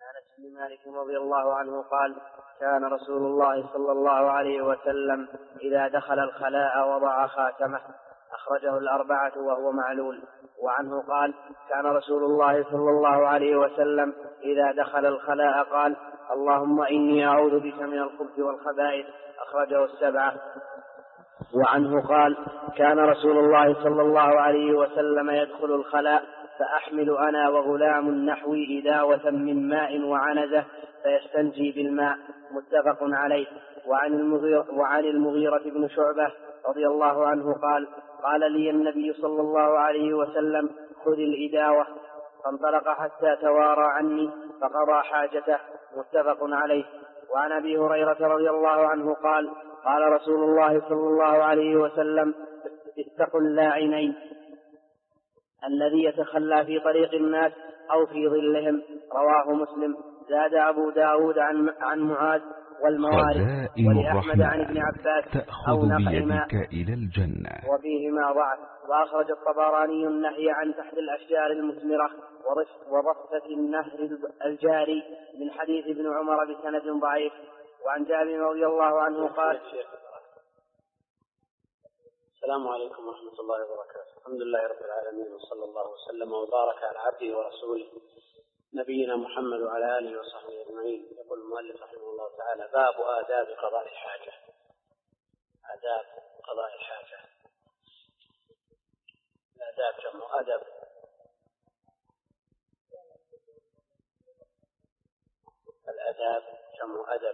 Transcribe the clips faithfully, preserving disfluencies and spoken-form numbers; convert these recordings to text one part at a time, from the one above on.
أنس بن مالك رضي الله عنه قال كان رسول الله صلى الله عليه وسلم إذا دخل الخلاء وضع خاتمه، أخرجه الأربعة وهو معلول. وعنه قال كان رسول الله صلى الله عليه وسلم إذا دخل الخلاء قال اللهم إني أعوذ بك من الخبث والخبائث، أخرجه السبعة. وعنه قال كان رسول الله صلى الله عليه وسلم يدخل الخلاء فأحمل أنا وغلام نحوي إداوة من ماء وعنزة فيستنجي بالماء، متفق عليه. وعن المغيرة, وعن المغيرة بن شعبة رضي الله عنه قال قال لي النبي صلى الله عليه وسلم خذ الإداوة، فانطلق حتى توارى عني فقضى حاجته، متفق عليه. وعن أبي هريرة رضي الله عنه قال قال رسول الله صلى الله عليه وسلم اتقوا اللاعنين، الذي يتخلى في طريق الناس أو في ظلهم، رواه مسلم. زاد أبو داود عن, عن معاذ والموارد، ولأحمد عن ابن عباس أو نقع إلى الجنة، وفيهما ضعف. وأخرج الطبراني النهي عن تحت الأشجار المثمرة وضفة النهر الجاري من حديث ابن عمر بسند ضعيف. وعن جابر رضي الله عنه قال السلام عليكم ورحمة الله وبركاته. الحمد لله رب العالمين، وصلى الله وسلم وبارك على عبده ورسوله نبينا محمد وعلى آله وصحبه أجمعين. يقول المؤلف رحمه الله تعالى باب آداب قضاء الحاجة. آداب قضاء الحاجة. الآداب جمع أدب، الآداب جمع أدب،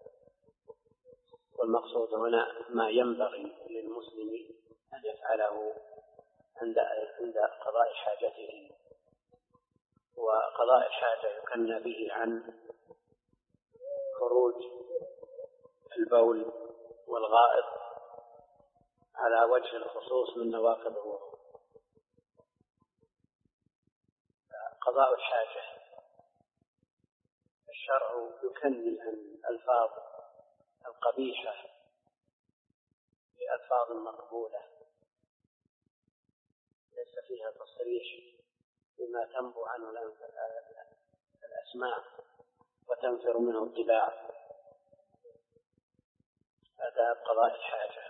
والمقصود هنا ما ينبغي للمسلم أن يفعله عند عند قضاء حاجته. وقضاء الحاجة يكنى به عن خروج البول والغائط على وجه الخصوص من نواقض الوضوء. قضاء الحاجة الشرع يكني عن الألفاظ القبيحة بألفاظ مقبولة ليس فيها تصريح بما تنبو عنه الأسماء وتنفر منه الطباع. آداب قضاء الحاجة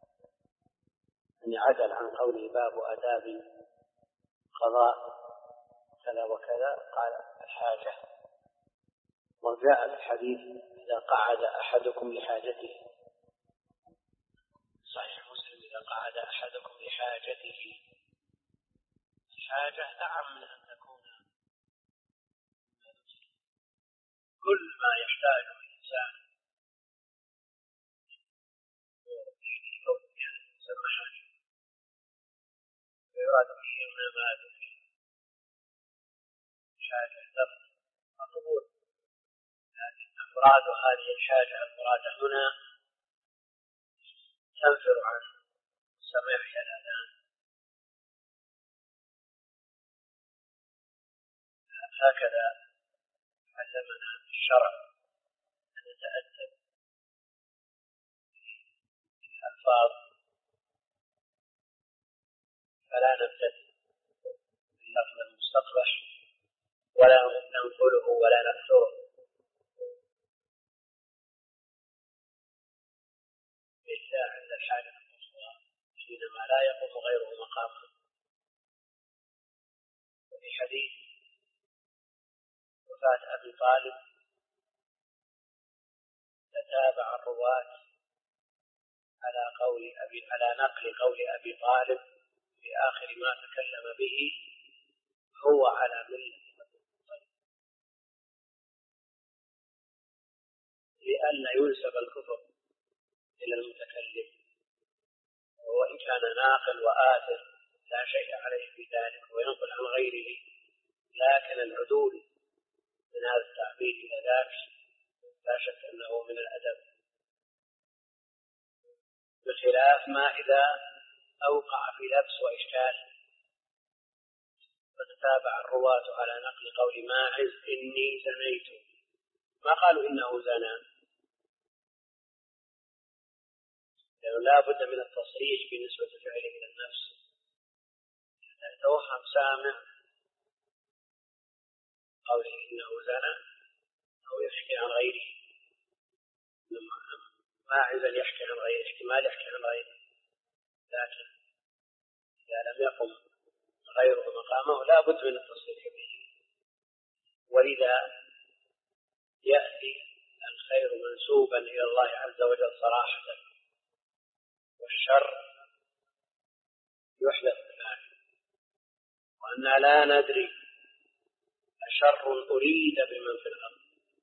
أن عدل عن قوله باب آداب قضاء كذا وكذا، قال الحاجة. وجاء في الحديث إذا قعد أحدكم لحاجته، صحيح مسلم، إذا قعد أحدكم لحاجته. الحاجة أعم من أن تكون كل ما يحتاجه الإنسان يسمى حاجة، ويراد به هنا ما به حاجة لفظ مقبول، لكن أفراد هذه الحاجة المراد هنا تنفر عن سماع الأذان. هكذا علمنا الشرع أن نتأدب بالألفاظ، فلا نبتدئ باللفظ المستقبح ولا ننقله ولا نكثره، إلا عند الحاجة القصوى حينما لا يقوم غيره مقامه. وفي حديث وفاة أبي طالب تتابع الرواة على قول أبي على نقل قول أبي طالب في آخر ما تكلم به هو على ملة لئلا ينسب الكفر إلى المتكلم، وإن كان ناقل وآثر لا شيء عليه في ذلك وينقل عن غيره، لكن العدول من هذا التعبير إلى ذاك لا شك أنه من الأدب، بخلاف ما إذا أوقع في لبس وإشكال فتتابع الرواة على نقل قول ماعز إني زنيت، ما قالوا إنه زنى، لأنه لا بد من التصريح بنسبة فعله إلى النفس. يتوهم سامع قوله إنه زنى أو يحكي عن غيره. ماعزا يحكي عن غيره، احتمال يحكي عن غيره، لكن إذا لم يقم غيره مقامه لا بد من التصريح به. ولذا يأتي الخير منسوبا إلى الله عز وجل صراحة، والشر يحدث بفاعل. وأننا لا ندري أشر أريد بمن في الأرض،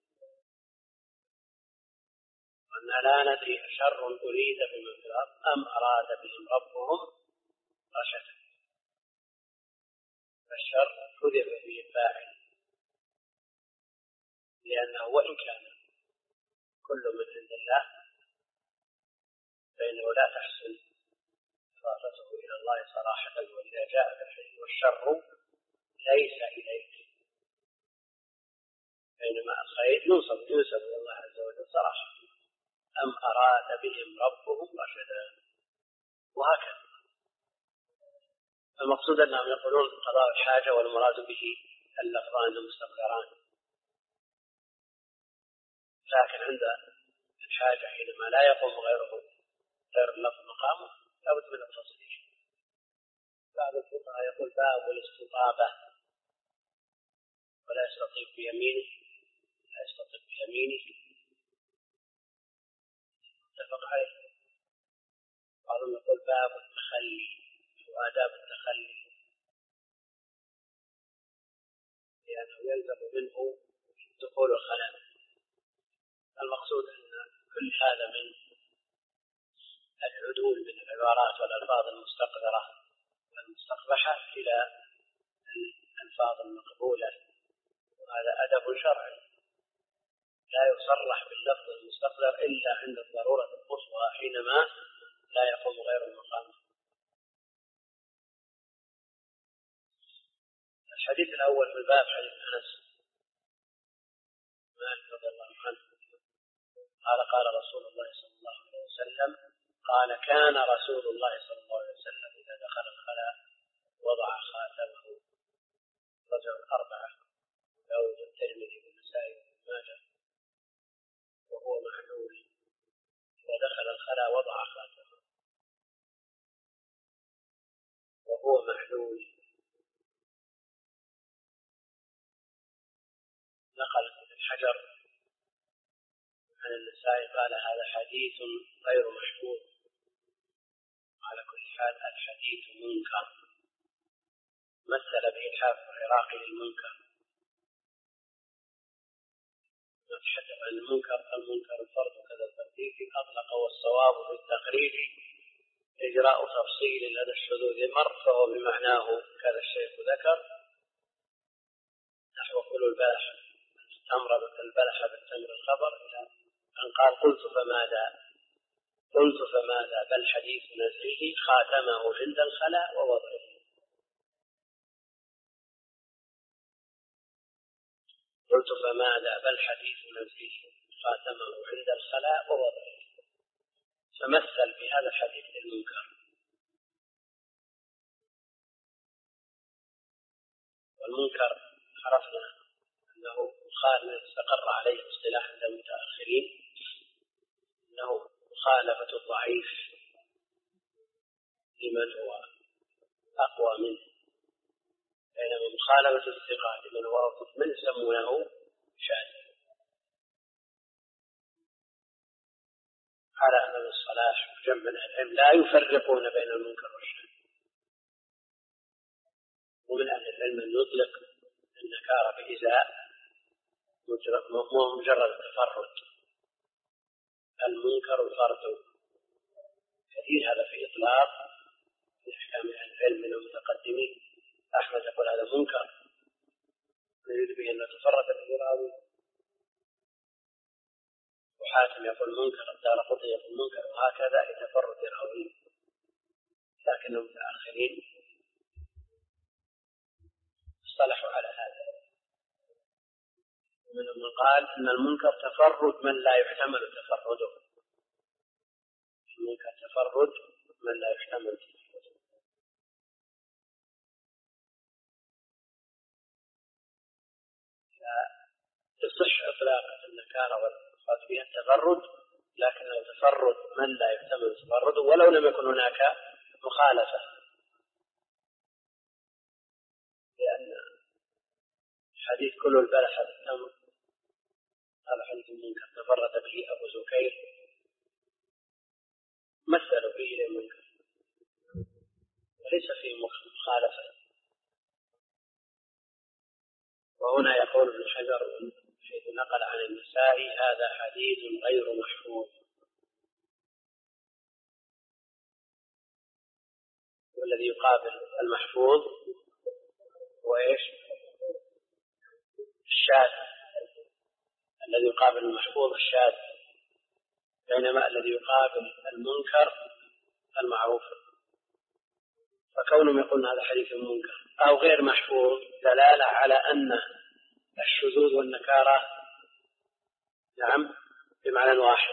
وأننا لا ندري أشر أريد بمن في الأرض أم أراد بهم ربهم رشدا. فالشر حذف به الفاعل، لأنه وإن كان كل من عند الله فإنه لا تحسن إضافته إلى الله صراحة. وإذا جاء بالحلم والشر ليس إليك، بينما الخير ينسب ينسب إلى الله عز وجل صراحة. أم أراد بهم ربهم رشدا، وهكذا. المقصود أنهم يقولون قضاء الحاجة والمراد به اللفظان المستقران، لكن عند الحاجة حينما لا يقوم غيره غير اللفظ مقامه لابد من التصريح. بعض الفقهاء يقول باب الاستطابة، ولا يستطيب بيمينه، لا يستطيب بيمينه اتفق عليه. بعضهم يقول باب التخلي وآداب التخلي، لأنه يلزم منه دخول الخلاء. المقصود أن كل هذا من العدول من العبارات والألفاظ المستقذرة والمستقبحة إلى الألفاظ المقبولة، وهذا أدب شرعي. لا يصرح باللفظ المستقذر إلا عند الضرورة القصوى حينما لا يقوم غير المقام. الحديث الأول في الباب حديث أنس مالك رضي الله عنه قال قال رسول الله صلى الله عليه وسلم قال كان رسول الله صلى الله عليه وسلم إذا دخل الخلاء وضع خاتمه. رجع الأربعة داود الترمذي والنسائي وابن ماجه وهو محلول. إذا دخل الخلاء وضع خاتمه وهو محلول. نقل ابن الحجر عن النسائي قال هذا حديث غير مشهور. على كل حال الحديث منكر، مثل به الحافظ العراقي للمنكر. نتحدث عن المنكر، المنكر الفرد كذا الترتيب أطلق، والصواب في التقريب إجراء تفصيل لدى الشذوذ مر، فهو بمعناه كذا الشيخ ذكر نحو كل البلح التمر البلح بالتمر الخبر، إلى أن قال قلت فماذا قلت فماذا بل حديث نزله خاتمه عند الخلاء ووضعه. قلت فماذا بل حديث نزله خاتمه عند الخلاء ووضعه. فمثل بهذا الحديث للمنكر. والمنكر عرفنا أنه مخالف استقر عليه اصطلاح عند المتأخرين أنه مخالفة الضعيف لمن هو أقوى منه، بينما مخالفة الثقة لمن هو أضعف منه يسمونه شاذ. على أن الصلاح وجمع العلم لا يفرقون بين المنكر والشاذ. ومن أهل العلم أن يطلق النكارة بإزاء مجرد التفرد. المنكر الفرد كثير هذا في إطلاق في أحكام العلم من المتقدمين. أحمد يقول هذا منكر يريد به أن تفرد به راوي، وحاتم يقول منكر، الدارقطني يقول منكر، وهكذا لتفرد راوي. لكن المتأخرين اصطلحوا على هذا. منهم من قال أن المنكر تفرد من لا يحتمل تفرده. المنكر تفرد من لا يحتمل تفرده. يصح إطلاق النكارة والمراد بها التفرد، لكنه تفرد من لا يحتمل تفرده ولو لم يكن هناك مخالفة، لأن حديث كل البلح بالتمر هذا حديث منكر تفرد به أبو زكير مثلوا به للمنكر وليس فيه مخالفة. وهنا يقول ابن حجر حيث نقل عن النسائي هذا حديث غير محفوظ، والذي يقابل المحفوظ هو ايش؟ الشاذ. الذي يقابل المحفوظ الشاذ، بينما الذي يقابل المنكر المعروف. فكونهم يقولون هذا حديث منكر أو غير محفوظ دلالة على أن الشذوذ والنكارة نعم بمعنى واحد.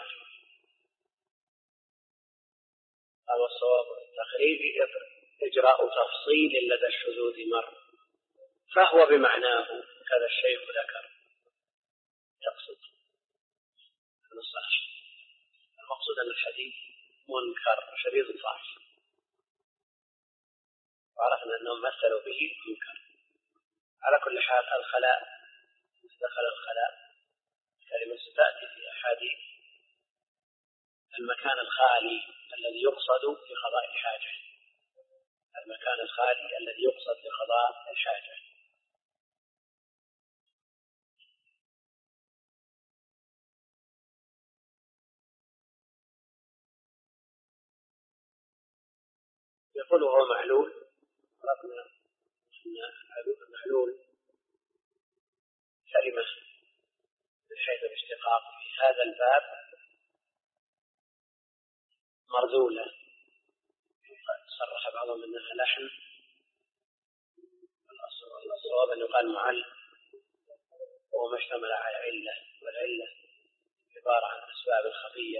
هذا الصواب التقريبي إجراء تفصيل لدى الشذوذ مر، فهو بمعناه كذا الشيخ ذكر يقصد النصاش. المقصود أن الحديث منكر شديد الضعف، وعرفنا أنهم مثلوا به منكر. على كل حال الخلاء دخل الخلاء كلمة ستأتي في أحاديث المكان الخالي الذي يقصد لقضاء الحاجة، المكان الخالي الذي يقصد لقضاء الحاجة. يقول هو معلول، عرفنا أن معلول كلمة من حيث الاشتقاق في هذا الباب مرذولة، صرح بعضهم أنها لحن، الصواب أن يقال معل، وهو ما اشتمل على علة، والعلة عبارة عن أسباب خفية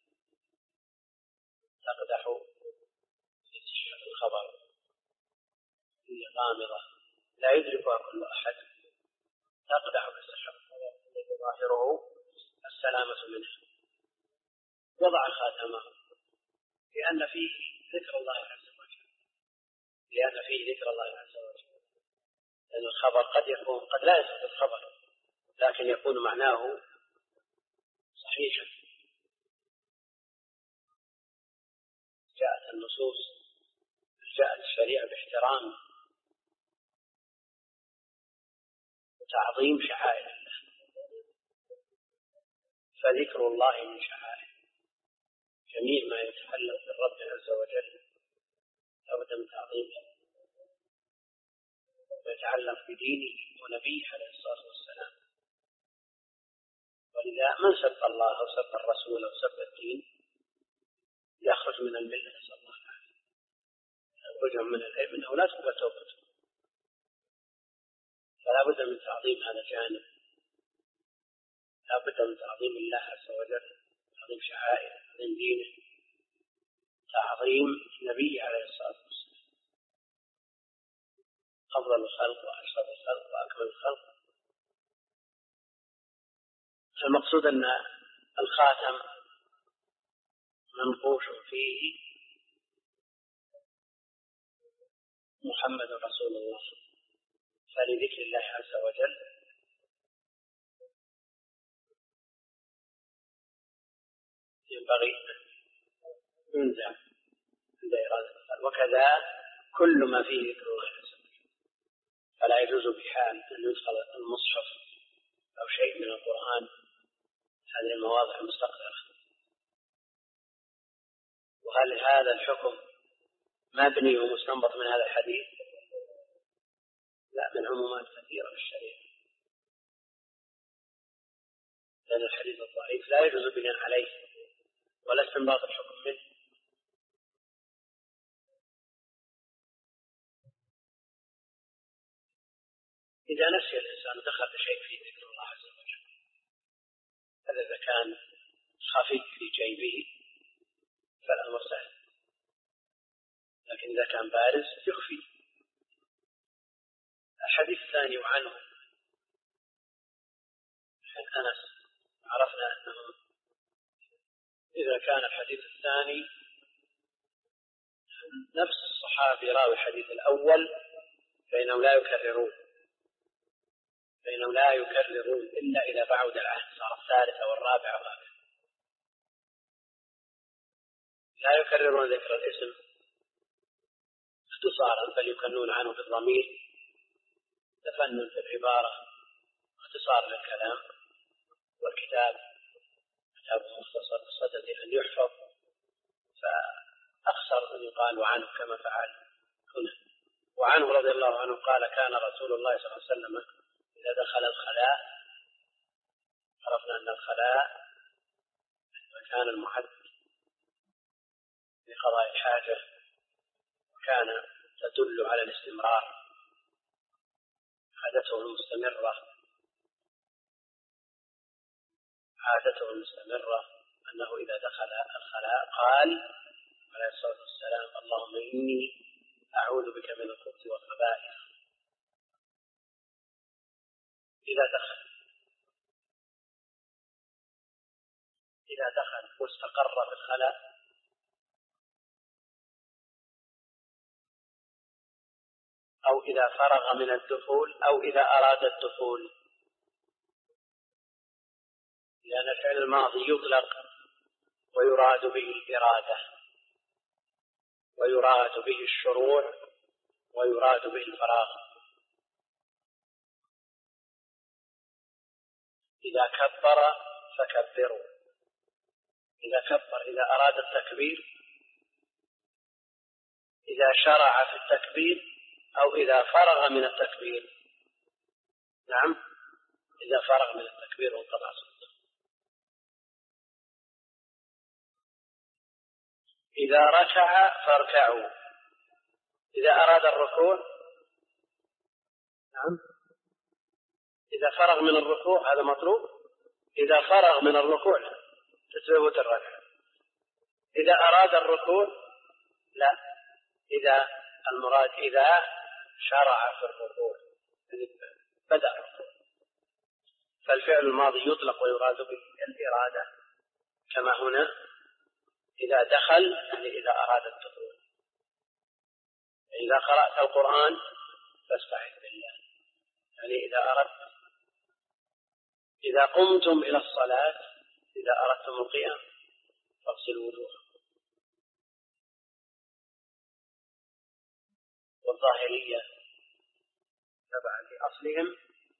تقدح في صحة الخبر، هي غامضة لا يدركها كل أحد، تقدح في صحة الخبر ظاهره السلامة منه. وضع خاتمه لأن فيه ذكر الله عز وجل، لأن فيه ذكر الله عز وجل، لأن الخبر قد يكون قد لا يثبت الخبر لكن يكون معناه صحيحا. جاءت النصوص، جاءت الشريعة باحترام وتعظيم شعائر الله، فذكر الله من شعائر. جميع ما يتعلق بالرب عز وجل لابد من تعظيمه، ويتعلق بدينه ونبيه عليه الصلاة والسلام. ولذا من سب الله أو سب الرسول أو سب الدين يخرج من الملة، نسأل الله العافية، يخرج من العلم أنه لا تقبل توبته. فلا بد من تعظيم هذا الجانب، لا بد من تعظيم الله عز وجل، تعظيم شعائر، تعظيم دينه، تعظيم نبيه عليه الصلاة والسلام، أفضل الخلق وأشرف الخلق وأكمل الخلق. المقصود أن الخاتم منقوش فيه محمد رسول الله، فلذكر الله عز وجل ينبغي ينزع عند إرادة القلب، وكذا كل ما فيه ذكر الله عز وجل، فلا يجوز بحال أن يدخل المصحف أو شيء من القرآن هذه المواضع المستقذرة. وهل هذا الحكم مبني ومستنبط من هذا الحديث؟ لا، من عمومات كثيرة في الشريعة، لأن الحديث الضعيف لا يجوز بناء عليه ولا استنباط الحكم منه. إذا نسي الإنسان دخل بشيء فيه ذكر الله عز وجل، هذا إذا كان خفي في جيبه فالأمر سهل، لكن إذا كان بارز يخفي. الحديث الثاني وعنه أنس عرفنا أنه إذا كان الحديث الثاني نفس الصحابي راوي الحديث الأول فإنهم لا يكررون فإنهم لا يكررون إلا إذا بعد العهد صار الثالث أو الرابع وهكذا. لا يكررون ذكر الاسم اختصارا بل يكنون عنه بالضمير تفنن في العبارة اختصار للكلام. والكتاب كتاب مختصر بصدد أن يحفظ فأخسر أن يقال عنه كما فعل هنا. وعنه رضي الله عنه قال كان رسول الله صلى الله عليه وسلم إذا دخل الخلاء، عرفنا أن الخلاء المكان المعد لقضاء الحاجة وكان تدل على الاستمرار عادته المستمرة عادته المستمرة أنه إذا دخل الخلاء قال عليه الصلاة والسلام اللهم إني أعوذ بك من الخبث والخبائث. إذا دخل إذا دخل واستقر في الخلاء أو إذا فرغ من الدخول أو إذا أراد الدخول، لأن الفعل الماضي يطلق ويراد به الإرادة ويراد به الشروع ويراد به الفراغ. إذا كبر فكبروا، إذا كبر إذا أراد التكبير، إذا شرع في التكبير أو إذا فرغ من التكبير. نعم إذا فرغ من التكبير وانقطع صوته. إذا ركع فاركعوا، إذا أراد الركوع. نعم إذا فرغ من الركوع هذا مطلوب. إذا فرغ من الركوع تثبت الركعة. إذا أراد الركوع لا، إذا المراد إذا شرع في الركوع بدأ الركوع. فالفعل الماضي يطلق ويراد به الإرادة كما هنا إذا دخل يعني إذا أراد الدخول. إذا قرأت القرآن فاستعذ بالله يعني إذا أردت. إذا قمتم إلى الصلاة إذا أردتم القيام فاغسلوا وجوهكم. والظاهرية تبعا لأصلهم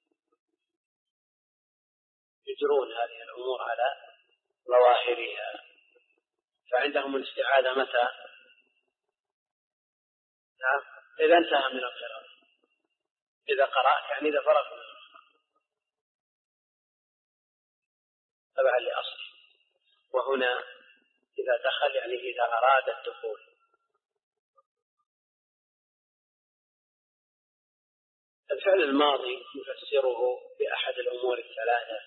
يجرون هذه الأمور على ظواهرها، فعندهم الاستعاذة متى؟ نعم إذا انتهى من القراءة. إذا قرأت يعني إذا فرغ من القراءة تبعا لأصله. وهنا إذا دخل يعني إذا أراد الدخول. الفعل الماضي نفسره بأحد الأمور الثلاثة: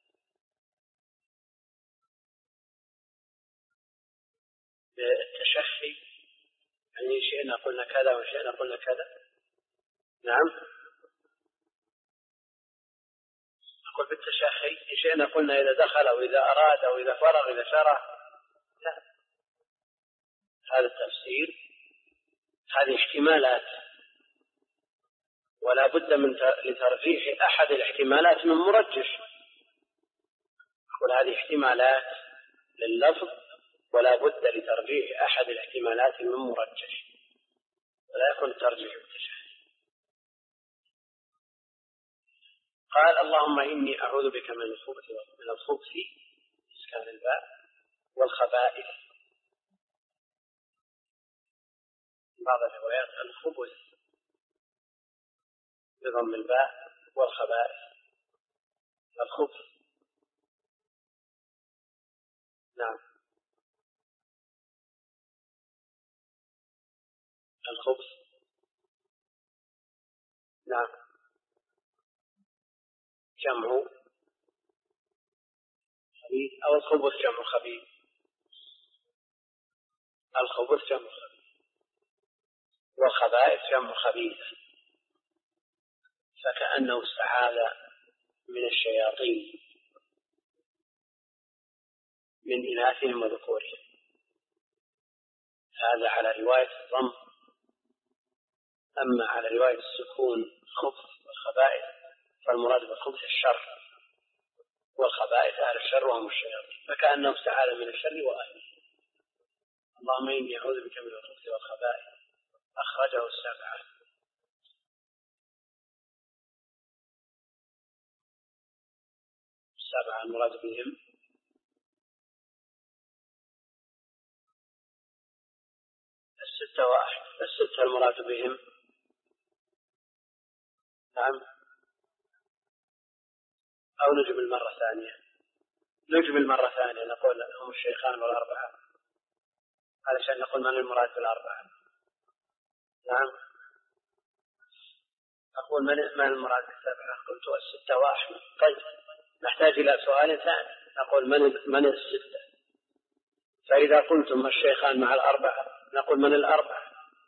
بالتشخي يعني شئنا قلنا كذا وشئنا قلنا كذا. نعم أقول بالتشخي شئنا قلنا إذا دخل أو إذا أراد أو إذا فرغ إذا شرع. لا، هذا التفسير هذه احتمالات ولا بد من لترجيح أحد الاحتمالات من مرجح. أقول هذه احتمالات لللفظ ولا بد لترجيح أحد الاحتمالات من مرجح ولا يكون ترجيح بالتشهي. قال اللهم إني أعوذ بك من الخبث من الخبث إسكان الباء والخبائث. بعض الروايات الخبث بضم الباء والخبائث. الخبث نعم الخبث نعم جمع خبيث أو الخبث جمع خبيث. الخبث جمع خبيث والخبائث جمع خبيث، فكأنه استعاذ من الشياطين من إناثهم وذكورهم. هذا على رواية الضم. أما على رواية السكون الخبث والخبائث فالمراد بالخبث الشر، والخبائث أهل الشر وهم الشياطين، فكأنه استعاذ من الشر وأهله. اللهم إني أعوذ بك من الخبث والخبائث. أخرجه السبعة. السبعة المراد بهم الستة واحد. الستة المراد بهم نعم، أو نجمل مرة ثانية. نجمل مرة ثانية نقول هم الشيخان والأربعة علشان نقول من المراد بالأربعة. نعم، أقول من من المراد بالسبعة؟ قلت الستة وأحمد. طيب نحتاج إلى سؤال ثاني، نقول من من الستة؟ فإذا قلتم الشيخان مع الأربعة نقول من الأربعة،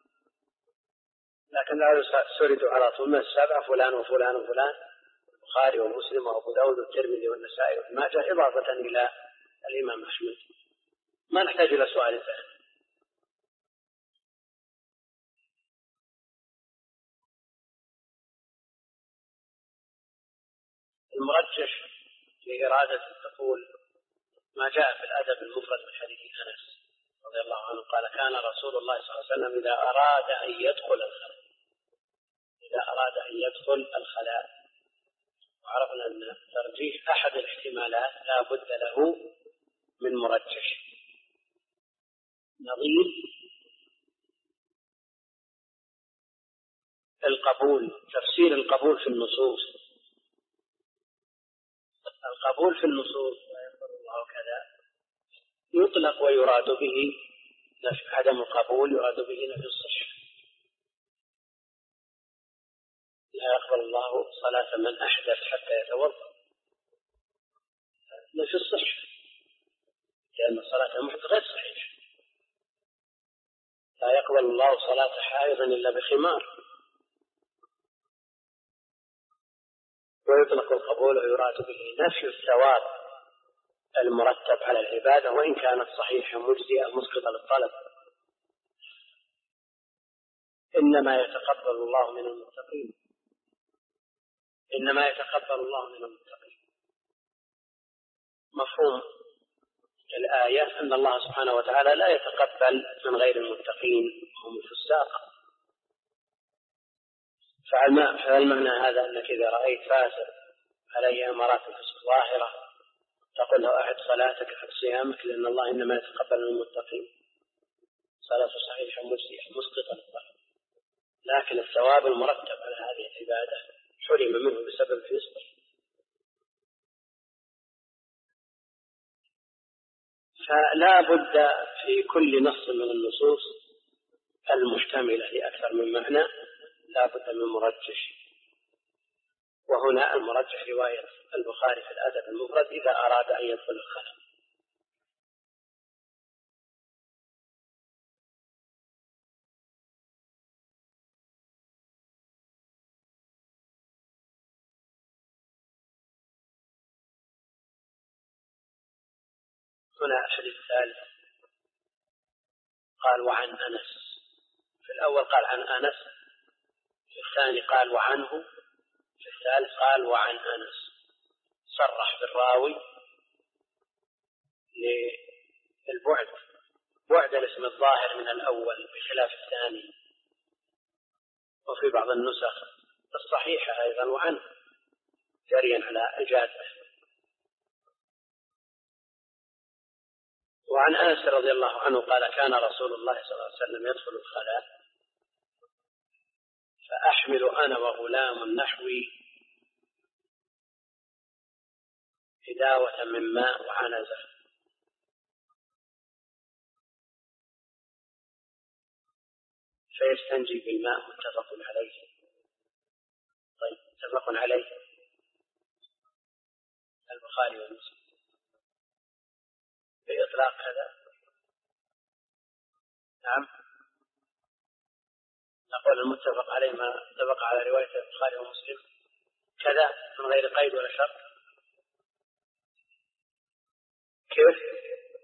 لكن لا سرد على طول من السبعة فلان وفلان وفلان، البخاري ومسلم وأبو داود والترمذي والنسائي وابن ماجه، إضافة إلى الإمام أحمد. ما نحتاج إلى سؤال ثاني. المرجح لإرادة تقول ما جاء في الأدب المفرد من حديث أنس رضي الله عنه قال كان رسول الله صلى الله عليه وسلم إذا أراد أن يدخل الخلاء إذا أراد أن يدخل الخلاء وعرفنا أن ترجيح أحد الاحتمالات لا بد له من مرجح. نظير القبول، تفسير القبول في النصوص. القبول في النصوص الله كذا يطلق ويراد به نفي عدم القبول، يراد به نفي الصحة. لا يقبل الله صلاة من أحدث حتى يتوضأ، نفي الصحة، لأن صلاة المحدث غير صحيحة. لا يقبل الله صلاة حائض إلا بخمار، ويطلق القبول ويراد به نفي الثواب المرتب على العبادة وإن كانت صحيحة مجزئة مسقطة للطلب. إنما يتقبل الله من المتقين، إنما يتقبل الله من المتقين. مفهوم الآية أن الله سبحانه وتعالى لا يتقبل من غير المتقين هم الفساق. فالمعنى هذا أنك إذا رأيت فاسق عليه أمارات الفسق ظاهرة تقول له أعد صلاتك أعد صيامك، لأن الله إنما يتقبل من المتقين. صلاة صحيحة مجزئة مسقطة للطلب، لكن الثواب المرتب على هذه العبادة حرم منه بسبب فسقه. فلا بد في كل نص من النصوص المشتملة لأكثر من معنى لا بد من مرجح، وهنا المرجح رواية البخاري في الأدب المفرد إذا أراد أن يدخل الخلاء. هنا الحديث الثالث قال وعن أنس. في الأول قال عن أنس، في الثاني قال وعنه، في الثالث قال وعن أنس. صرح بالراوي للبعد، بعد الاسم الظاهر من الأول بخلاف الثاني. وفي بعض النسخ الصحيحة أيضا وعنه جريا على الجادة. وعن أنس رضي الله عنه قال كان رسول الله صلى الله عليه وسلم يدخل الخلاء فأحمل أنا وغلام نحوي إداوة من ماء وعنزة فيستنجي بالماء. متفق عليه. طيب متفق عليه البخاري ومسلم بإطلاق هذا. نعم، نقول المتفق عليه ما اتفق على رواية البخاري ومسلم كذا من غير قيد ولا شرط. كيف؟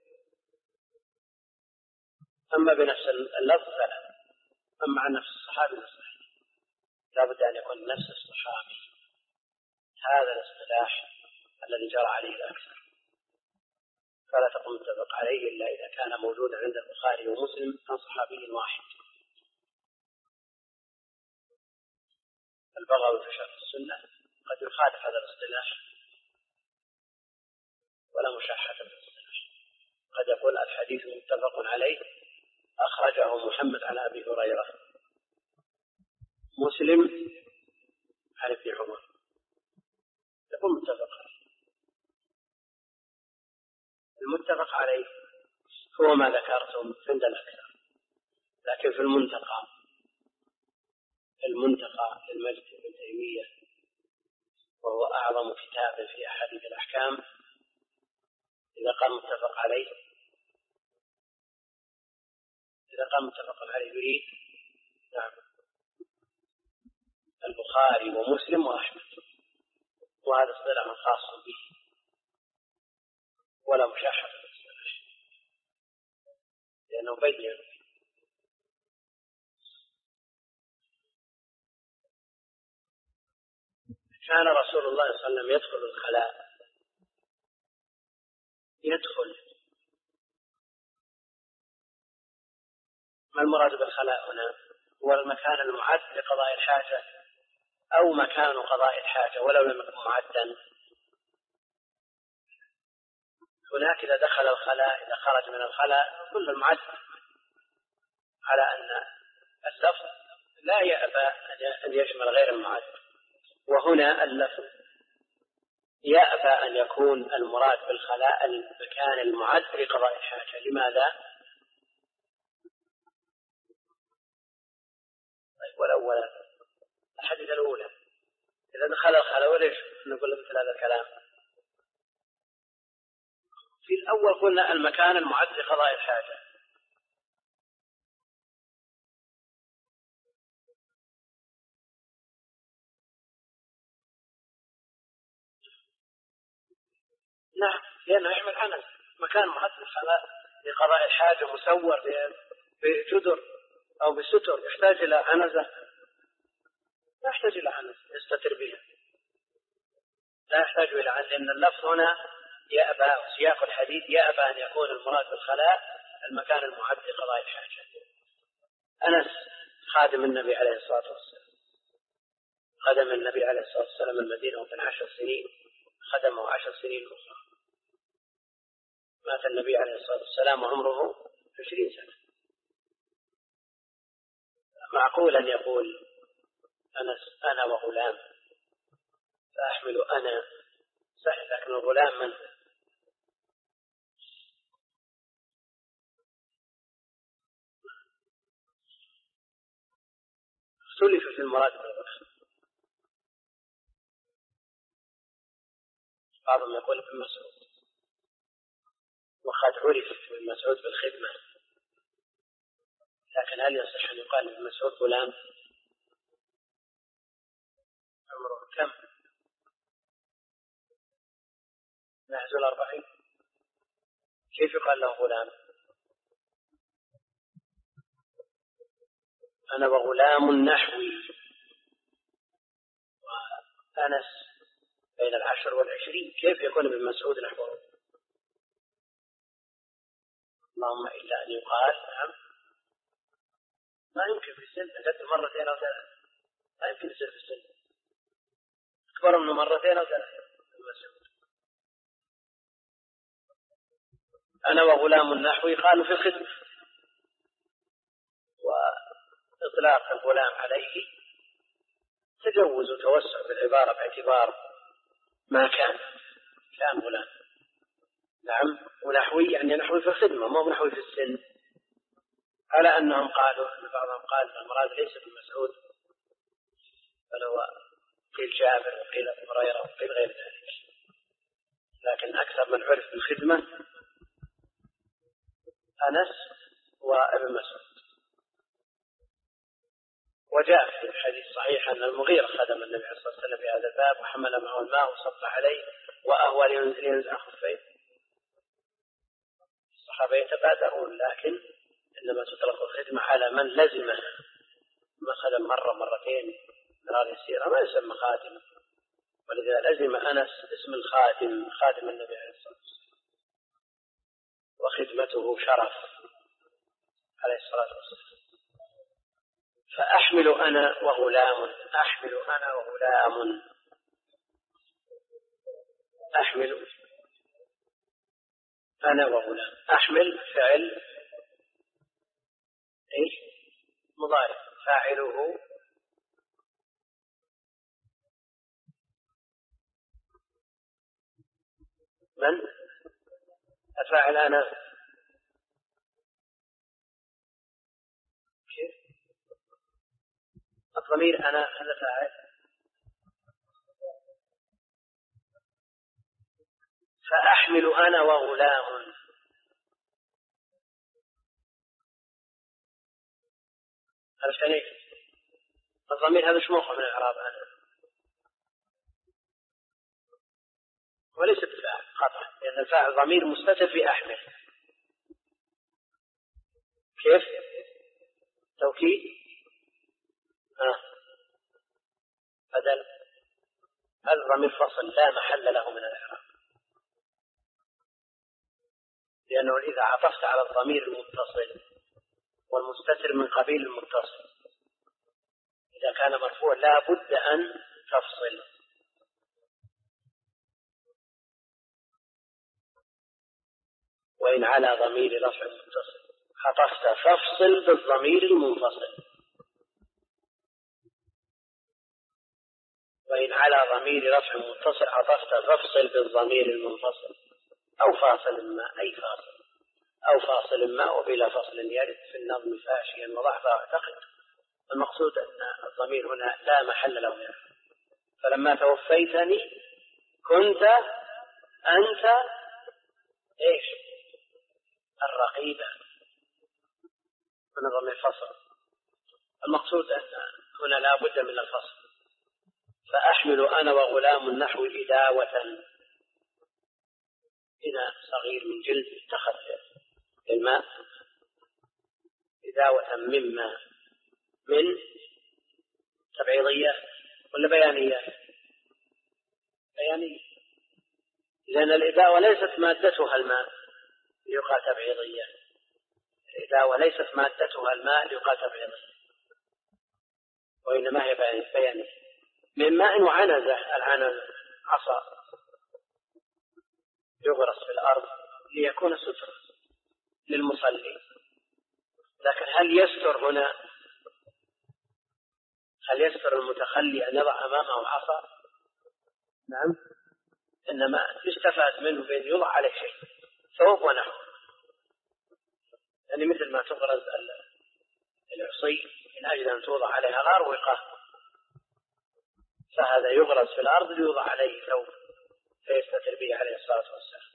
أما بنفس اللفظ فلا. أما عن نفس الصحابي فصحيح، لا بد أن يكون نفس الصحابي. هذا الاصطلاح الذي جرى عليه الأكثر، فلا تقوم متفق عليه إلا إذا كان موجودا عند البخاري ومسلم عن صحابي واحد. البغوي في شرح السنة قد يخالف هذا الاصطلاح ولا مشاحة في الاصطلاح، قد يقول الحديث متفق عليه أخرجه محمد عن أبي هريرة، مسلم عن ابن عمر، يقول متفق عليه. المتفق عليه هو ما ذكرتم عند الأكثر، لكن في المنتقى المنتقى للمجد بن تيمية، وهو أعظم كتاب في أحاديث الأحكام، إذا قال متفق عليه إذا قال متفق عليه يريد نعم البخاري ومسلم وأحمد، وهذا اصطلاح خاص به ولا مشاحة في الاصطلاح، لأنه بين. كان رسول الله صلى الله عليه وسلم يدخل الخلاء، يدخل. ما المراد بالخلاء هنا؟ هو المكان المعد لقضاء الحاجة أو مكان قضاء الحاجة ولو لم يكن معدا. هناك إذا دخل الخلاء إذا خرج من الخلاء كل المعد، على أن اللفظ لا يأبى أن يشمل غير المعد، وهنا اللفظ يأبى أن يكون المراد بالخلاء المكان المعد لقضاء الحاجة. لماذا؟ طيب والأول الحديث الأولى إذا دخل الخلاء وليش نقول مثل هذا الكلام؟ في الأول قلنا المكان المعد لقضاء الحاجة، نعم، لأنه يحمل عنز. مكان معد لقضاء الحاجة مسور بجدر أو بستر يحتاج إلى عنزة؟ لا يحتاج إلى عنزة يستتر بها، لا يحتاج إلى عنزة، لأن اللفظ هنا يأبى، سياق الحديث يأبى أن يكون المراد بالخلاء المكان المعد لقضاء الحاجة. أنس خادم النبي عليه الصلاة والسلام، خدم النبي عليه الصلاة والسلام المدينة وكان عشر سنين، خدمه عشر سنين أخرى. مات النبي عليه الصلاة والسلام وعمره عشرين سنة. معقول أن يقول أنس أنا وغلام فأحمل أنا صحيح، لكن الغلام من؟ اختلف في المراد بالغلام، بعضهم يقول ابن مسعود، وقد عرف ابن مسعود بالخدمة، لكن هل يصح أن يقال ابن مسعود غلام؟ عمره كم؟ نحو الأربعين، كيف يقال له غلام؟ أنا وغلام نحوي، وأنس بين العشر والعشرين، كيف يكون ابن مسعود نحوه؟ اللهم إلا أن يقال نعم ما يمكن في السن أجد مرتين أو ثلاث، لا يمكن يصير في السن أكبر من مرتين أو ثلاث. أنا وغلام نحوي قالوا في الخدمة، وإطلاق الغلام عليه تجوز وتوسع في العبارة باعتبار ما كان كان غلام. نعم، ونحوي يعني نحوي في الخدمة مو نحوي في السن، على أنهم قالوا أن بعضهم قال المراد ليس بمسعود بل هو قيل جابر وقيل أبو هريرة وقيل غير ذلك، لكن أكثر من عرف بالخدمة أنس وابن مسعود. وجاء في الحديث صحيح أن المغيرة خدم النبي عليه الصلاة والسلام في هذا الباب وحمل معه الماء وصب عليه وأهوى لينزع خفيه. الصحابة يتبادرون، لكن إنما تطلق الخدمة على من لزمه مثلا مرة مرتين مرار يسيرة ما يسمى خادم. ولذا لزم أنس اسم الخادم خادم النبي عليه الصلاة والسلام، وخدمته شرف عليه الصلاة والسلام. فأحمل أنا وغلام، أحمل أنا وغلام، أحمل أنا وغلام. أحمل فعل إيش مضارع، فاعله من؟ أفاعل أنا كيف؟ الضمير أنا هذا فاعل، فأحمل أنا وغلام. هذا شيء الضمير هذا شو موقع من الإعراب أنا؟ وليس بفاعل خطأ، لأن الفاعل ضمير مستتر في أحمل. كيف؟ توكيد آه. بدل الضمير فصل لا محل له من الإعراب، لأنه إذا عطفت على الضمير المتصل والمستتر من قبيل المتصل إذا كان مرفوع لا بد أن تفصل. وإن على ضمير رفع متصل عطفت فافصل بالضمير المنفصل، وإن على ضمير رفع متصل عطفت فافصل بالضمير المنفصل، أو فاصل ما أي فاصل، أو فاصل ما وبلا فصل يرد في النظم فاشيا وضعفا أعتقد. المقصود أن الضمير هنا لا محل له منه. فلما توفيتني كنت أنت إيش الرقيبة من ضمير الفصل. المقصود أن هنا لا بد من الفصل. فأحمل أنا وغلام النحو إداوة، إناء صغير من جلد اتخذ الماء، إداوة مما من تبعيضية ولا بيانية؟ بيانية، لأن الإداوة ليست مادتها الماء ليقال تبعيضية. الإداوة ليست مادتها الماء ليقال تبعيضية، وإنما هي بيانية. من ماء وعنزة، العنزة عصا يغرس في الأرض ليكون ستر للمصلي. لكن هل يستر هنا، هل يستر المتخلي أن يضع أمامه عصا؟ نعم، إنما يستفاد منه بأن يوضع عليه شيء ثوب ونحو، يعني مثل ما تغرز العصي من أجل أن توضع عليها غار وقاه، فهذا يغرز في الأرض ليوضع عليه ثوب فيستتر به عليه الصلاة والسلام.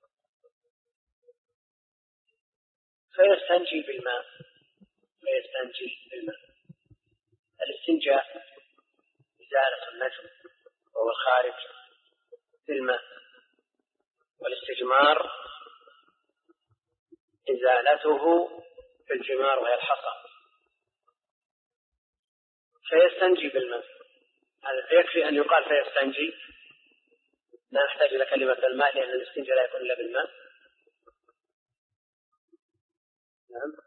فيستنجي بالماء، فيستنجي بالماء. الاستنجاء إزالة النجم وهو الخارج بالماء، والاستجمار إزالته في الجمار وهي الحصى. فيستنجي بالماء، هذا يكفي أن يقال فيستنجي، لا نحتاج إلى كلمة الماء لأن الاستنجاء لا يكون إلا بالماء. نعم،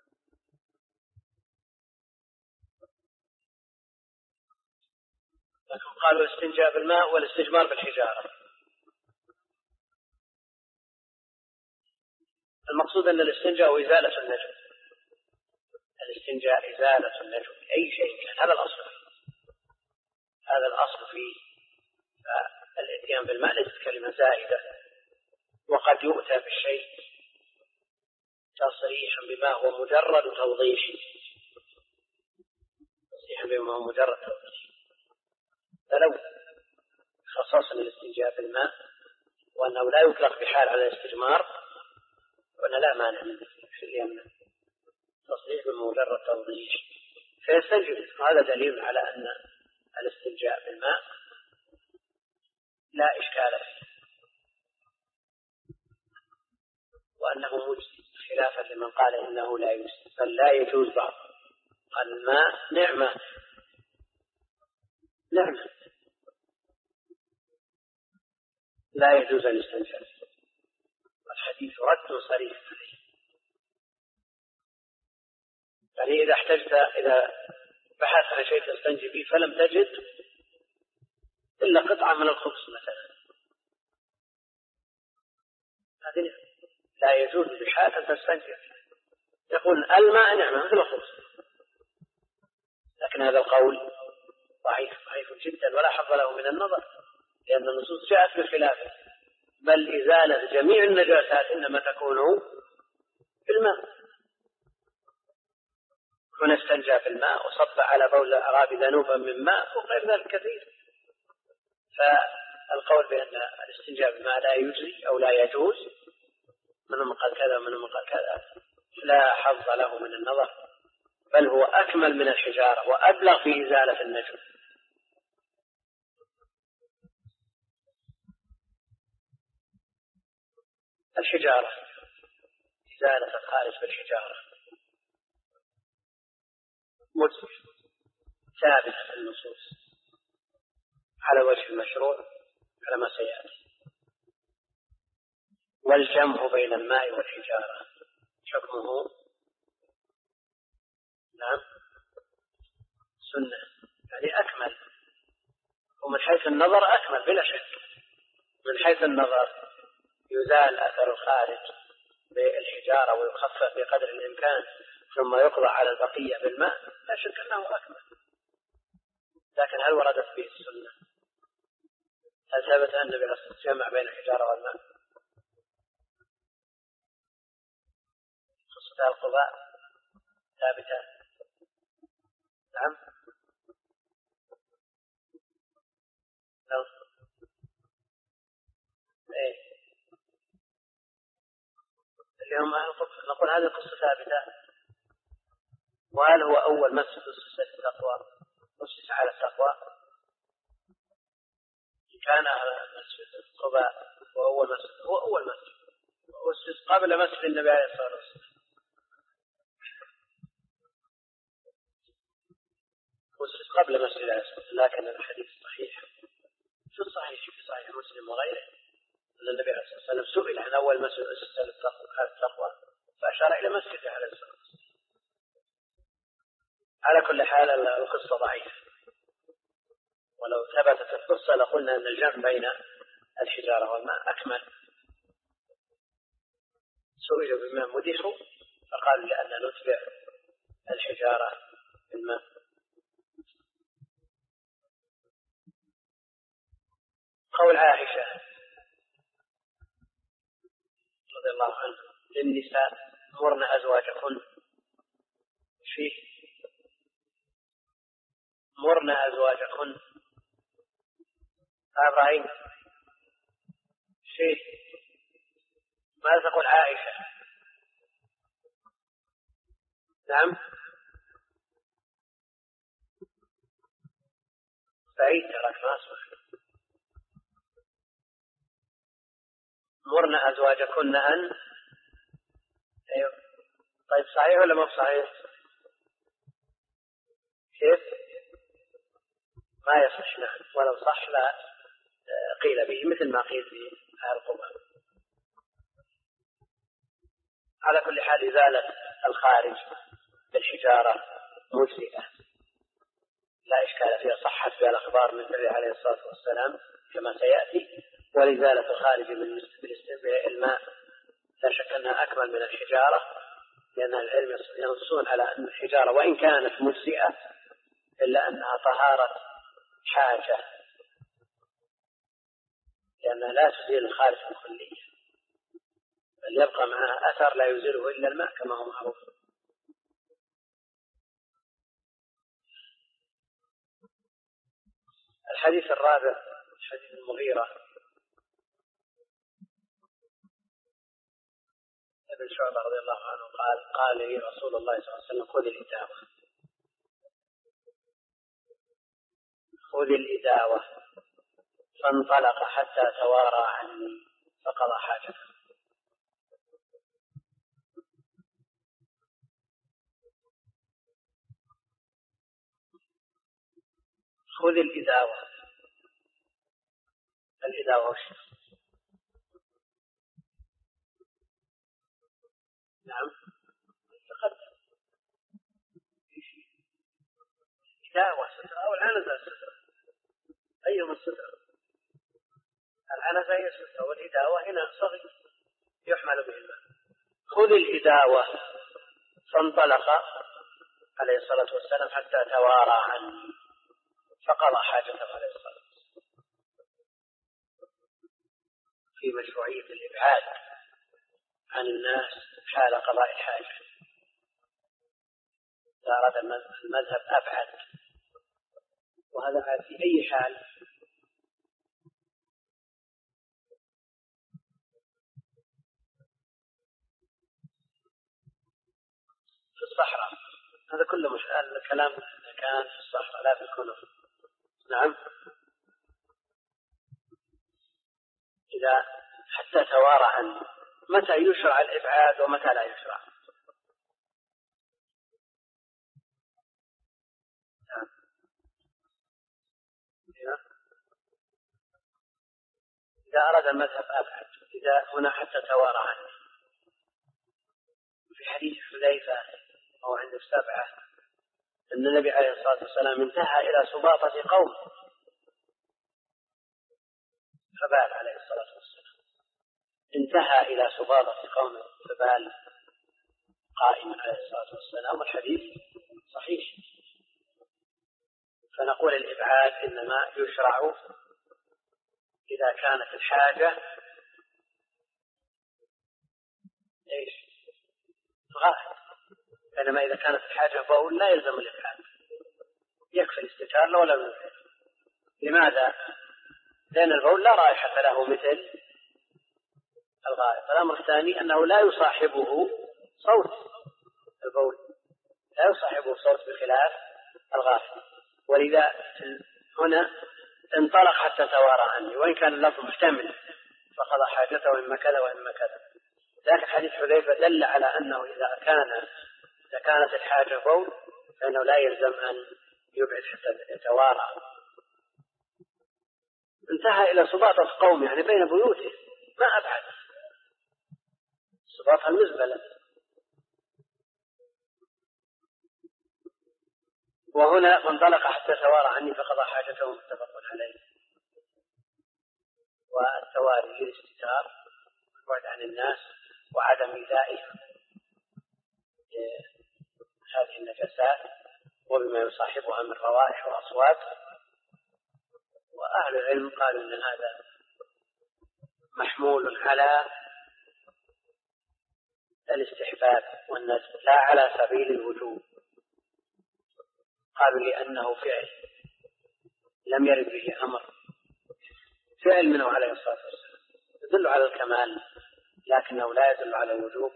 لكن قالوا الاستنجاء بالماء والاستجمار بالحجارة. المقصود أن الاستنجاء وإزالة النجم، الاستنجاء إزالة النجم أي شيء كان، هذا الأصل، هذا الأصل فيه. الاتيان بالماء ليست كلمة زائدة، وقد يؤتى بالشيء تصريحا بما هو مجرد توضيح، تصريحا بما هو مجرد توضيح. فلو خصصنا الاستنجاء بالماء وأنه لا يطلق بحال على الاستجمار وأن لا مانع منه في اليمن، تصريح بمجرد توضيح فيستنجد. هذا دليل على أن الاستنجاء بالماء لا إشكال فيه، وأنه مجزي خلافا لمن قال إنه لا يجوز، بل لا يجوز بعض الماء نعمة نعمة لا يجوز الاستنجاء. الحديث رد صريح عليه. يعني إذا احتجت إذا بحثت عن شيء تستنجي به فلم تجد إلا قطعة من الخبز مثلا، هذه لا يجوز بحاجة أن تستنجي. يقول الماء نعمة مثل الخبز، لكن هذا القول ضعيف ضعيف جدا ولا حظ له من النظر، لأن النصوص جاءت بخلافه. بل إزالة جميع النجاسات إنما تكون في الماء. من استنجى في الماء وصب على بول الأعراب ذنوبا من ماء وغير ذلك كثير. فالقول بأن الاستنجاء بالماء لا يجزي أو لا يجوز، منهم قال كذا ومنهم قال كذا، لا حظ له من النظر، بل هو أكمل من الحجارة وأبلغ في إزالة النجم. الحجارة إزالة الخارج بالحجارة مجزي ثابت في النصوص على وجه المشروع على ما سيأتي. والجمع بين الماء والحجارة حكمه نعم سنة، يعني أكمل، ومن حيث النظر أكمل بلا شك. من حيث النظر يزال أثر الخارج بالحجارة ويخفف بقدر الإمكان ثم يقضى على البقية بالماء، لا شك أنه أكمل. لكن هل وردت به السنة؟ هل ثبت أن النبي جمع بين الحجارة والماء؟ خصوصا القضاء ثابتة نعم نعم ايه اليوم نقول هذه القصة ثابتة. وهل هو أول مسجد أسس التقوى أسس على التقوى؟ كان مسجد قباء هو أول مسجد، هو أول مسجد أسس قبل مسجد النبي عليه الصلاة والسلام، أسس قبل مسجد عليه الصلاة والسلام. لكن الحديث صحيح في الصحيح في صحيح مسلم وغيره أن النبي عليه الصلاة والسلام سئل عن أول مسجد أسس على التقوى فأشار إلى مسجده عليه الصلاة والسلام. على كل حال القصة ضعيفة، ولو ثبتت القصة لقلنا أن الجمع بين الحجارة والماء أكمل. سئلوا بما مدحوا فقالوا لأن نتبع الحجارة بالماء. قول عائشة رضي الله عنها للنساء مرن أزواجكن فيه مرن أزواجكن أبراهيم فيه ماذا تقول عائشة؟ نعم بعيد ترك ما أسمع. مرن أزواجكن أن أيوه. طيب صحيح ولا ما صحيح؟ كيف؟ ما يصح. نعم ولو صح لا قيل به مثل ما قيل في أهل القباء. على كل حال إزالة الخارج بالحجارة مجزئة لا إشكال فيها، صحت فيها الأخبار من النبي عليه الصلاة والسلام كما سيأتي. ولإزالة الخارج بالماء لا شك أنها أكمل من الحجارة، لأن العلم ينصون على أن الحجارة وإن كانت مجزئة إلا أنها طهارة حاجة، لأنها لا تزيل الخارج بالكلية، بل يبقى معها أثر لا يزيله إلا الماء كما هو معروف. الحديث الرابع حديث المغيرة ابن شعبة رضي الله عنه قال قال لي رسول الله صلى الله عليه وسلم خذ الإداوة خذ الإداوة فانطلق حتى توارى عني فقضى حاجته. خذ الإداوة. الإداوة وش؟ نعم تقدم. إداوة سترة أو العنزة السترة، أيهم السترة؟ العنزة هي السترة، والإداوة هنا صغير يحمل به الماء. خذ الإداوة. فانطلق عليه الصلاة والسلام حتى توارى عني فقضى حاجته عليه الصلاة والسلام. في مشروعية الإبعاد عن الناس حال قضاء الحاجة. إذا أراد المذهب أبعد، وهذا عاد في أي حال. في الصحراء هذا كله مش الكلام كان في الصحراء لا في الكنف. نعم. إذا حتى توارى عنه، متى يشرع الإبعاد ومتى لا يشرع؟ نعم. إذا أراد المذهب أبعد، إذا هنا حتى توارى عنه. في حديث حذيفة أو عند السبعة أن النبي عليه الصلاة والسلام انتهى إلى سباطة قوم فبال عليه الصلاة والسلام، انتهى إلى سباطة قوم فبال قائما عليه الصلاة والسلام، والحديث صحيح. فنقول الإبعاد إنما يشرع إذا كانت الحاجة إيش غائب، بينما إذا كانت الحاجة بول لا يلزم الإبعاد، يكفي الاستتار له ولا يلزم. لماذا؟ لأن البول لا رائحة له مثل الغائب. الأمر الثاني أنه لا يصاحبه صوت، البول لا يصاحبه صوت بخلاف الغائب. ولذا هنا انطلق حتى توارى عني، وإن كان اللفظ محتمل فقضى حاجته وإما كذا وإما كذا. لكن حديث حذيفة دل على أنه إذا كان إذا كانت الحاجة بول فإنه لا يلزم أن يبعد حتى يتوارى. انتهى إلى سباطة قوم يعني بين بيوته، ما أبعد سباطة المزبلة. وهنا انطلق حتى توارى عني فقضى حاجته متفق عليه. والتواري للاستتار والبعد عن الناس وعدم إيذائهم هذه النجاسات وبما يصاحبها من روائح وأصوات. وأهل العلم قالوا أن هذا محمول على الاستحباب والندب لا على سبيل الوجوب. قالوا لأنه فعل لم يرد به أمر، فعل منه عليه الصلاة والسلام يدل على الكمال لكنه لا يدل على الوجوب.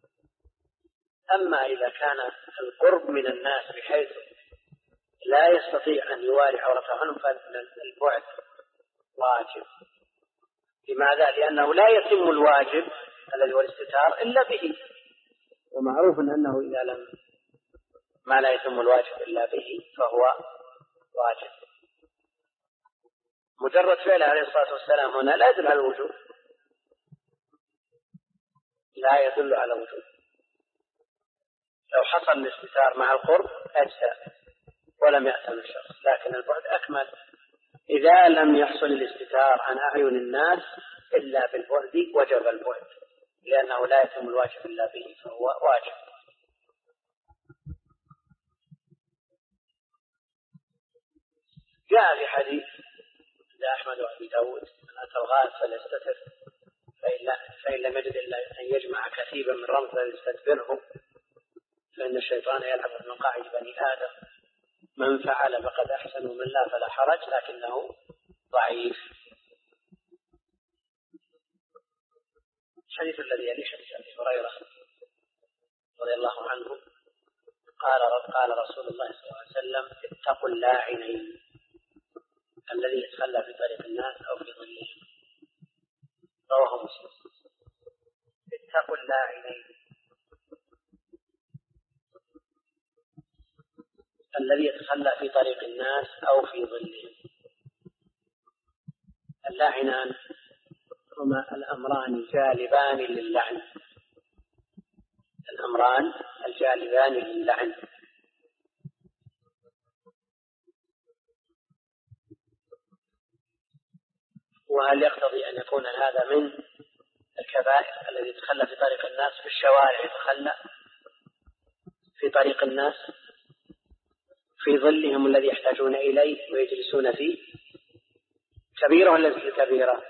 أما إذا كان القرب من الناس بحيث لا يستطيع أن يواري عورته عنهم فالبعد واجب. لماذا؟ لأنه لا يتم الواجب الذي هو الاستتار إلا به، ومعروف أنه إذا لم ما لا يتم الواجب إلا به فهو واجب. مجرد فعل عليه الصلاة والسلام هنا لا يدل على الوجوب، لا يدل على الوجوب. لو حصل الاستتار مع القرب أجزاء ولم يأتم الشخص، لكن البعد أكمل. إذا لم يحصل الاستتار عن أعين الناس إلا بالبعد وجب البعد، لأنه لا يتم الواجب إلا به فهو واجب. جاء في حديث إذا أحمد وأبي داود من أتى الغائب فليستتر فإن لم يجد إلا أن يجمع كثيبا من رمز فليستدبره فإن الشيطان يلعب من قاعد بني آدم، من فعل فقد أحسن ومن لا فلا حرج، لكنه ضعيف. الحديث الذي يلي حديث أبي هريرة رضي الله عنه قال قال رسول الله صلى الله عليه وسلم اتقوا اللاعنين الذي يتخلى في طريق الناس أو في ظلهم، رواه مسلم. اتقوا اللاعنين الذي يتخلى في طريق الناس أو في ظلهم. اللاعنان هما الأمران الجالبان للعن، الأمران الجالبان للعن. وهل يقتضي أن يكون هذا من الكبائر الذي يتخلى في طريق الناس في الشوارع، يتخلى في طريق الناس في ظلهم الذي يحتاجون إليه ويجلسون فيه، كبيرة ولا ليست كبيرة؟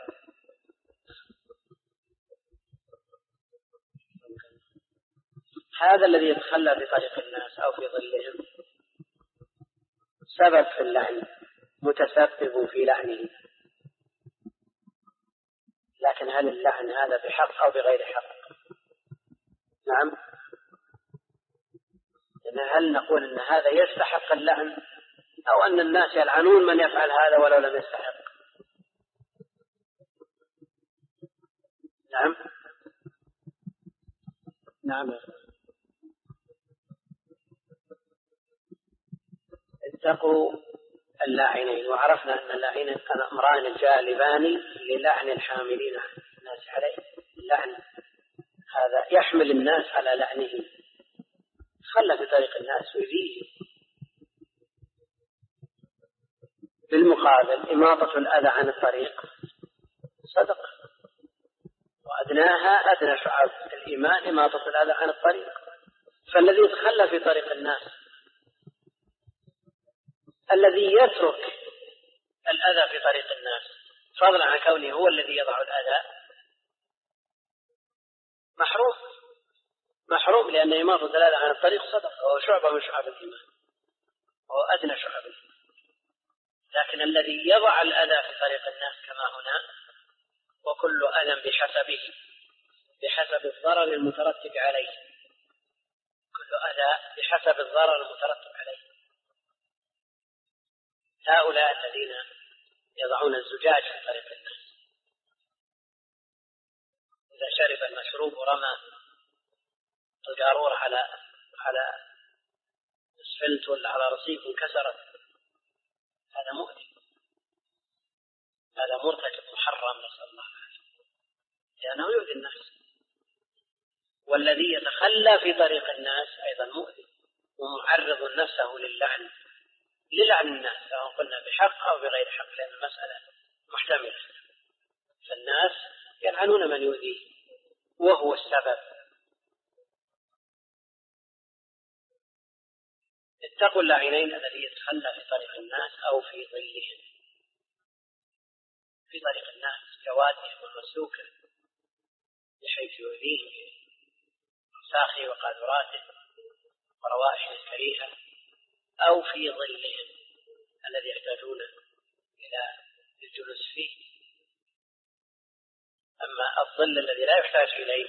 هذا الذي يتخلى في طريق الناس أو في ظلهم سبب في اللعن، متسبب في لعنه، لكن هل اللعن هذا بحق أو بغير حق؟ نعم، هل نقول أن هذا يستحق اللعن أو أن الناس يلعنون من يفعل هذا ولو لم يستحق؟ نعم نعم. اتقوا اللاعنين. وعرفنا أن اللاعنين كان أمران الجالبان للعن الحاملين الناس عليه. اللعن هذا يحمل الناس على لعنه، خلى في طريق الناس ويزيه. بالمقابل إماطة الأذى عن الطريق صدقة، وأدناها أدنى شعب الإيمان إماطة الأذى عن الطريق. فالذي يتخلى في طريق الناس، الذي يترك الأذى في طريق الناس فضلا عن كونه هو الذي يضع الأذى، محروم محروم لأن إماطة الأذى عن الطريق صدقة، وهو شعبة من شعب الإيمان، وهو أدنى شعب الإيمان. لكن الذي يضع الأذى في طريق الناس كما هنا، وكل أذى بحسبه بحسب الضرر المترتب عليه، كل أذى بحسب الضرر المترتب عليه. هؤلاء الذين يضعون الزجاج في طريق الناس، إذا شرب المشروب ورمى القارورة على على اسفلت ولا على رصيف انكسرت، هذا مؤذي، هذا مرتكب محرم، نسأل الله العافية، لأنه يؤذي الناس. والذي يتخلى في طريق الناس أيضا مؤذي ومعرض نفسه للعن للعن الناس، سواء قلنا بحق أو بغير حق، لأن المسألة محتملة. فالناس يلعنون من يؤذيه وهو السبب. اتقوا اللاعنين الذي يتخلى في طريق الناس أو في ظلهم. في طريق الناس جوادهم ومسلوكه بحيث يؤذيهم بأوساخه وقاذوراته وروائح كريهة، أو في ظلهم الذي يحتاجون إلى الجلوس فيه. أما الظل الذي لا يحتاج إليه،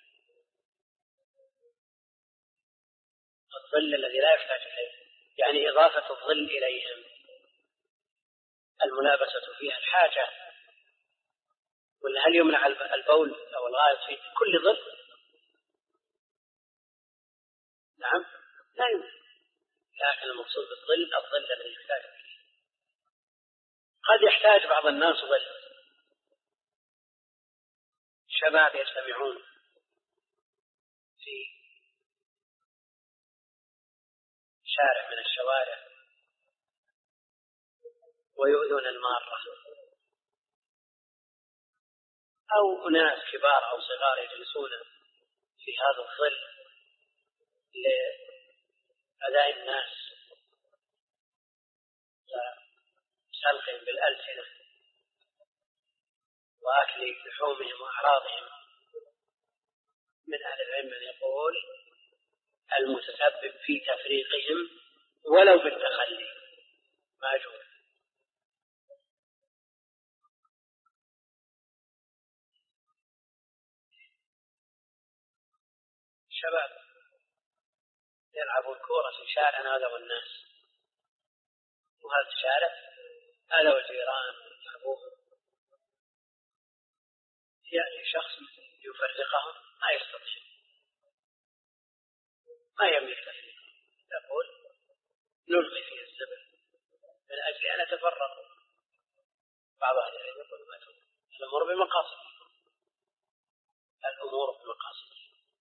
الظل الذي لا يحتاج إليه يعني إضافة الظل إليهم، الملابسة فيها الحاجة. ولا هل يمنع البول أو الغائط في كل ظل؟ نعم لا يمنع، لكن المقصود بالظل الظل الذي يحتاج إليه. قد يحتاج بعض الناس ظل، شباب يجتمعون في شارع من الشوارع ويؤذون المارة، أو أناس كبار أو صغار يجلسون في هذا الظل لأذى الناس وسلقهم بالألسنة وأكل لحومهم وأعراضهم. من أهل العلم من يقول المتسبب في تفريقهم ولو بالتخلي ماجور. شباب يلعبون كورة في شارع هذا والناس، وهذا الشارع هذا والجيران يلعبون، يأتي شخص يفرقهم ما يستطيع، ما يملك تفريق، يقول نلقي فيه الزبل من أجل أن أتفرق. بعض أهل العلم يقول ما تقول الأمور بمقاصد، الأمور بمقاصد.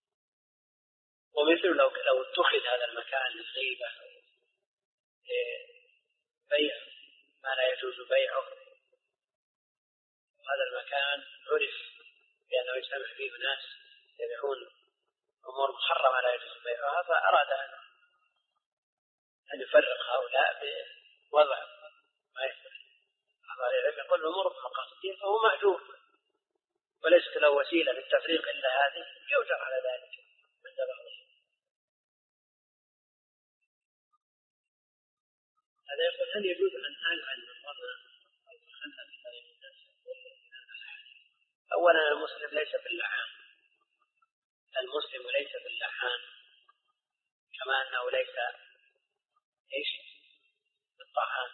ومثل لو لو اتخذ هذا المكان للغيبة بيع ما لا يجوز بيعه، هذا المكان عرف بأنه يجتمع فيه ناس يبيعون أمور محرمة لا يجوز بيعها، فأراد أن يفرق هؤلاء بوضع ما يفرق. بعض العلم يقول الأمور بمقاصد فهو مأجور، وليست له وسيلة للتفريق إلا هذه، يؤجر على ذلك عند بعضهم. هذا يقول هل يجوز أن ألعن المرأة أو أخذها في طريق الناس؟ أولا المسلم ليس باللعان، المسلم ليس باللعان، كما أنه ليس إيش بالطعام.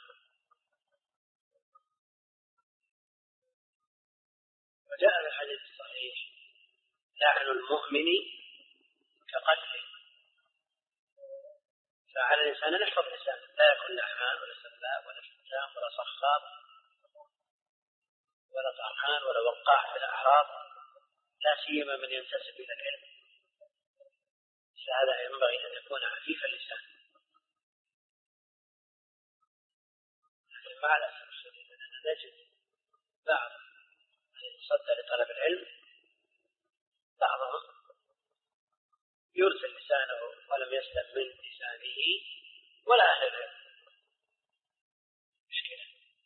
وجاء في الحديث الصحيح لعن المؤمن كقتله، فعلى الإنسان أن يحفظ لسانه، لا يكون لعان ولا سباب ولا شتام ولا صخاب ولا طعان ولا وقاع في الأعراض، لا سيما من ينتسب إلى العلم، فهذا ينبغي أن يكون عفيف اللسان. لكن مع الأسف الشديد أننا نجد بعض من يتصدى لطلب العلم بعضهم يرسل لسانه ولم يسلم من لسانه ولا أهل العلم. مشكلة.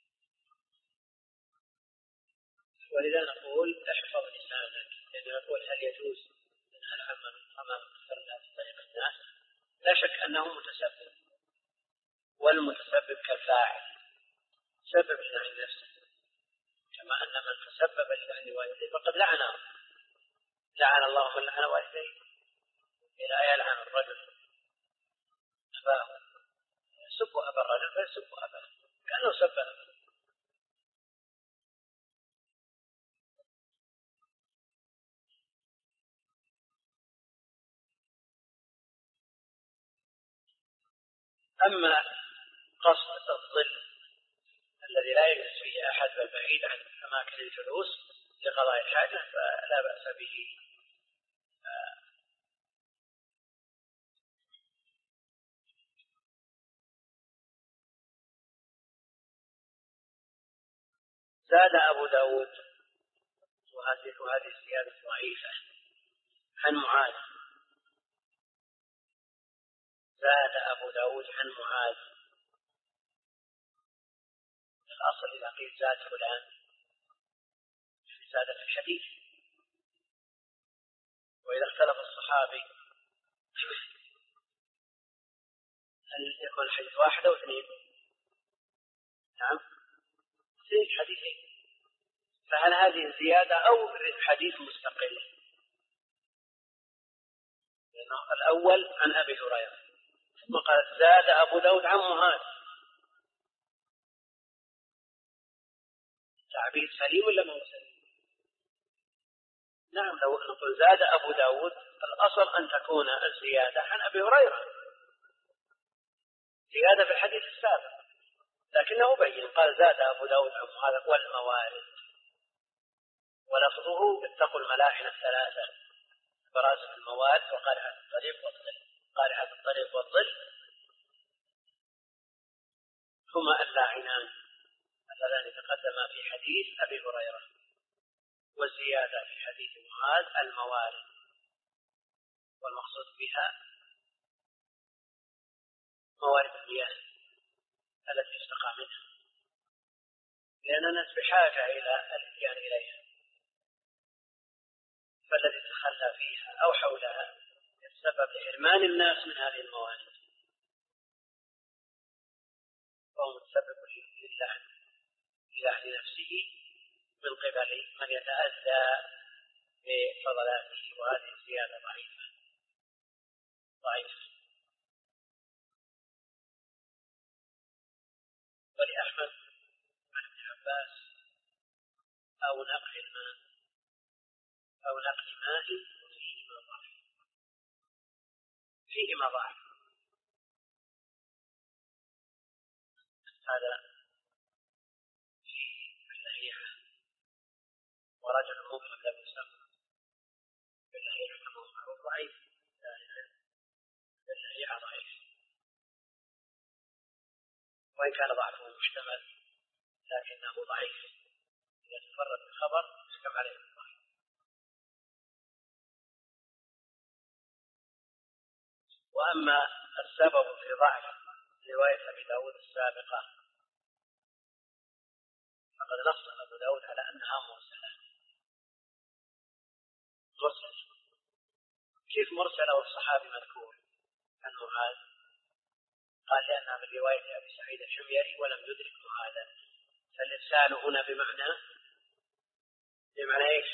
ولذا نقول احفظ لسانك، لأنه نقول هل يجوز أن العمل أمام الفردة في طريق الناس؟ لا شك أنه متسبب، والمتسبب كالفاعل سبب لعن نفسه، كما أن من تسبب لعن والديه فقد لعنه. لعن الله من لعن والديه، إلى يلعن الرجل أباه، يسب أبا الرجل فيسب أباه كأنه سب أباه. أما قصد الظل الذي لا يجلس فيه أحد بعيد عن أماكن الجلوس لقضاء الحاجة فلا بأس به. زاد أبو داود، وهذه وهذه الزيادة ضعيفة، عن معاذ. زاد أبو داود عن معاذ. الأصل إذا قيل زاد فلان زادة الحديث، وإذا اختلف الصحابي هل يكون الحديث واحد أو اثنين؟ نعم اثنين حديثين، فهل هذه الزيادة أو حديث مستقل؟ لأنه الأول عن أبي هريرة، ثم قال زاد أبو داود عن معاذ. تعبير سليم ولا ما هو سليم؟ نعم لو نقول زاد أبو داود الأصل أن تكون الزيادة عن أبي هريرة، زيادة في الحديث السابق، لكنه بين قال زاد أبو داود عن معاذ والموارد، ولفظه اتقوا الملاحن الثلاثة، براسة الموارد وقارعة الطريق والظل. قارعة الطريق والظل هما اللاعنان اللذان تقدما في حديث أبي هريرة، والزيادة في حديث معاذ الموارد، والمقصود بها موارد المياه التي يستقى منها، لأن الناس بحاجة إلى الاتيان إليها، فالذي تخلى فيها أو حولها يتسبب لحرمان الناس من هذه الموارد، فهو متسبب للعن لعن نفسه من قبل من يتأذى بفضلاته، وهذه الزيادة ضعيفة ضعيفة. ولأحمد عن ابن عباس أو نقل الماء أو نقل ماء فيه مضاعف، فيه مضاعف هذا في اللهيعة، ورجل مبهم لم يسمى باللهيعة معروف ضعيف، اللهيعة ضعيف، وإن كان ضعفه محتمل لكنه ضعيف، إذا تفرد بالخبر يحكم عليه بالضعف. وأما السبب في ضعف رواية أبي داود السابقة فقد نص أبو داود على أنها مرسلة. مرسل كيف مرسلة والصحابي مذكور عن معاذ؟ قال لأنها من رواية أبي سعيد الحميري ولم يدرك معاذا. فالإرسال هنا بمعنى بمعنى إيش؟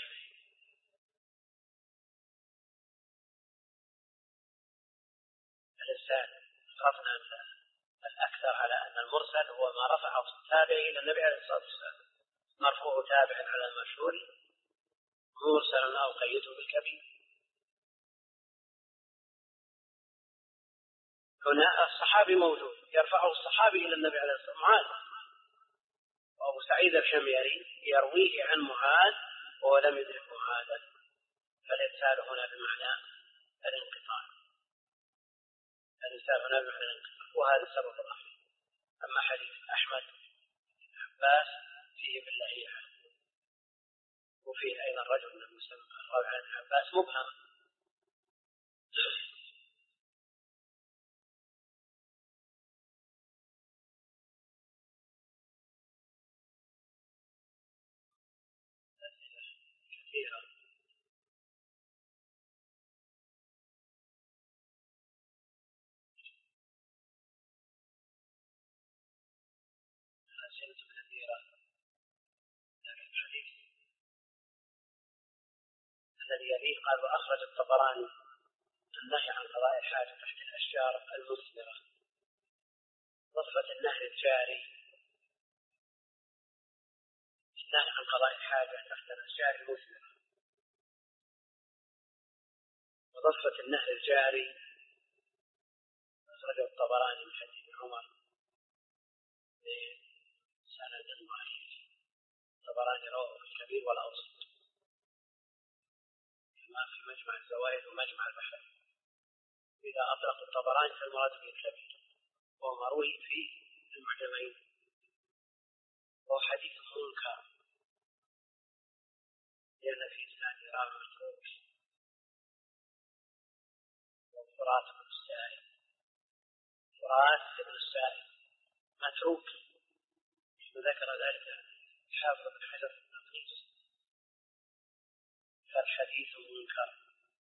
الإرسال عرفنا الأكثر على أن المرسل هو ما رفعه التابع إلى النبي عليه الصلاة والسلام، مرفوع تابع على المشهور، مرسلا أو قيده بالكبير. هنا الصحابي موجود يرفعه الصحابي إلى النبي عليه الصلاة والسلام معاذ، وأبو سعيد الحميري يرويه عن معاذ ولم يدرك معاذا، فالإرسال هنا بمعنى الانقطاع. الإرسال هنا بمعنى الانقطاع، وهذا سبب ضعف. أما حديث أحمد بن عباس فيه باللهيعة، وفيه أيضا رجل من المسمى الراوي عن ابن عباس مبهم. كثيرا أسئلة كثيرة، لكن الحديث الذي يليه قال وأخرج الطبراني النهي عن قضاء الحاجة تحت الأشجار المثمرة، ضفة النهر الجاري، النهي عن قضاء الحاجة تحت الأشجار المثمرة، وضفة النهر الجاري أخرج الطبراني من حديث عمر بسند ضعيف. الطبراني رواه في الكبير والأوسط، ما في مجمع الزوائد ومجمع البحر. إذا أطلق الطبراني فالمراد به الكبير، وهو مروي في المعجمين، وهو حديث منكر لأن في إسناده راوي متروك وفرات بن السائب، فرات بن السائب متروك، وذكر ذلك حافظ بن حجر في التقريب، فالحديث منكر.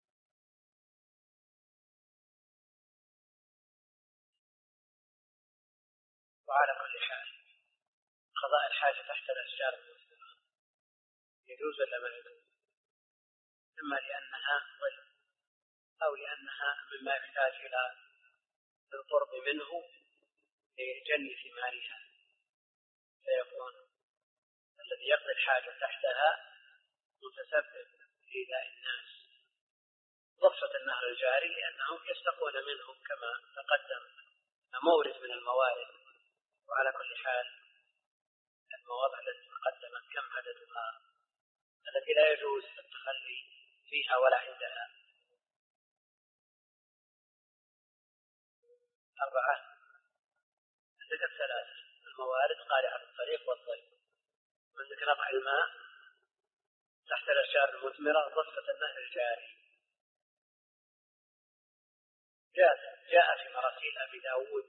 وعلى كل حال قضاء الحاجة تحت الأشجار المثمرة يجوز ولا ما يجوز؟ إما لأنها ظل أو لأنها مما يحتاج إلى القرب منه لجني ثمارها، فيكون الذي يقضي الحاجة تحتها متسبب في إيذاء الناس. ضفة النهر الجاري لأنهم يستقون منه كما تقدم مورد من الموارد. وعلى كل حال المواضع التي تقدمت كم عددها التي لا يجوز التخلي فيها ولا عندها؟ أربعة. ذكر ثلاثة الموارد قارعة الطريق والظل، من ذكر نطع الماء تحت الأشجار المثمرة، ضفة النهر الجاري. جاء جاء في مراسيل أبي داود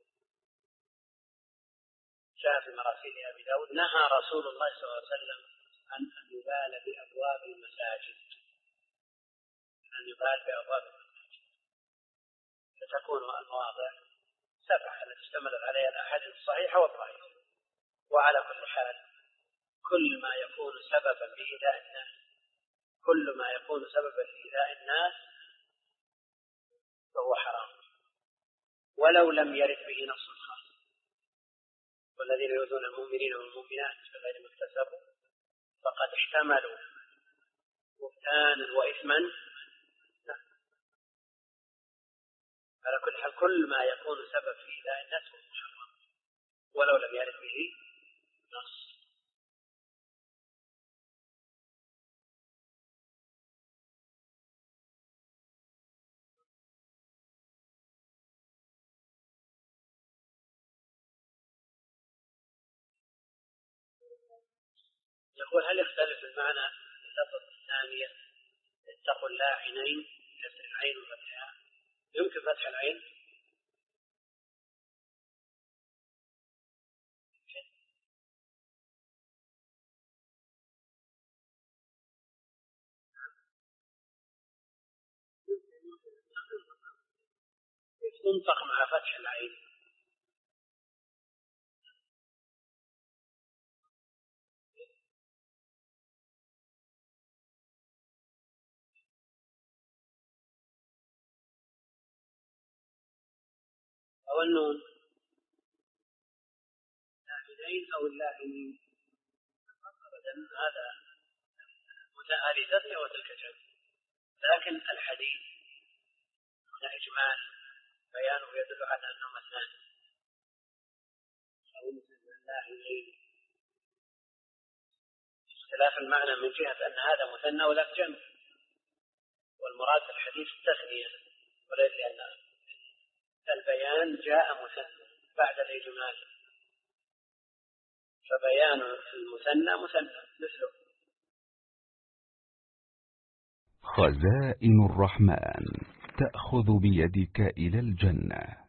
جاء في مراسيل أبي داود نهى رسول الله صلى الله عليه وسلم أن يبال بأبواب المساجد، أن يبال بأبواب المساجد، فتكون المواضع سبعة التي اشتملت عليها الأحاديث الصحيحة والضعيفة. وعلى كل حال كل ما يكون سببا في إيذاء الناس كل ما يكون سببا في إيذاء الناس فهو حرام، ولو لم يرد به نص خاص. والذين يؤذون المؤمنين والمؤمنات بغير ما اكتسبوا فقد احتملوا بهتانا وإثما. على كل حال كل ما يكون سبب في إيذاء الناس فهو حرام، ولو لم يرد به نص. يقول هل يختلف المعنى في اللفظ الثانية اتقوا الله عينين كسر العين وفتحها؟ يمكن فتح العين؟ تنطق مع فتح العين. أو النون لاعنين أو اللاعنين أبدا، هذا هذه تسمية وتلك جمع. لكن الحديث هنا إجمال بيانه يدل على أنه مثنان أو مثل اللاعنين. اختلاف المعنى من جهة أن هذا مثنى ولا جمع، والمراد في الحديث التثنية، وليس لأن البيان جاء مثنى بعد الإجمال، فبيان المثنى مثنى مثله. خزائن الرحمن تأخذ بيدك إلى الجنة.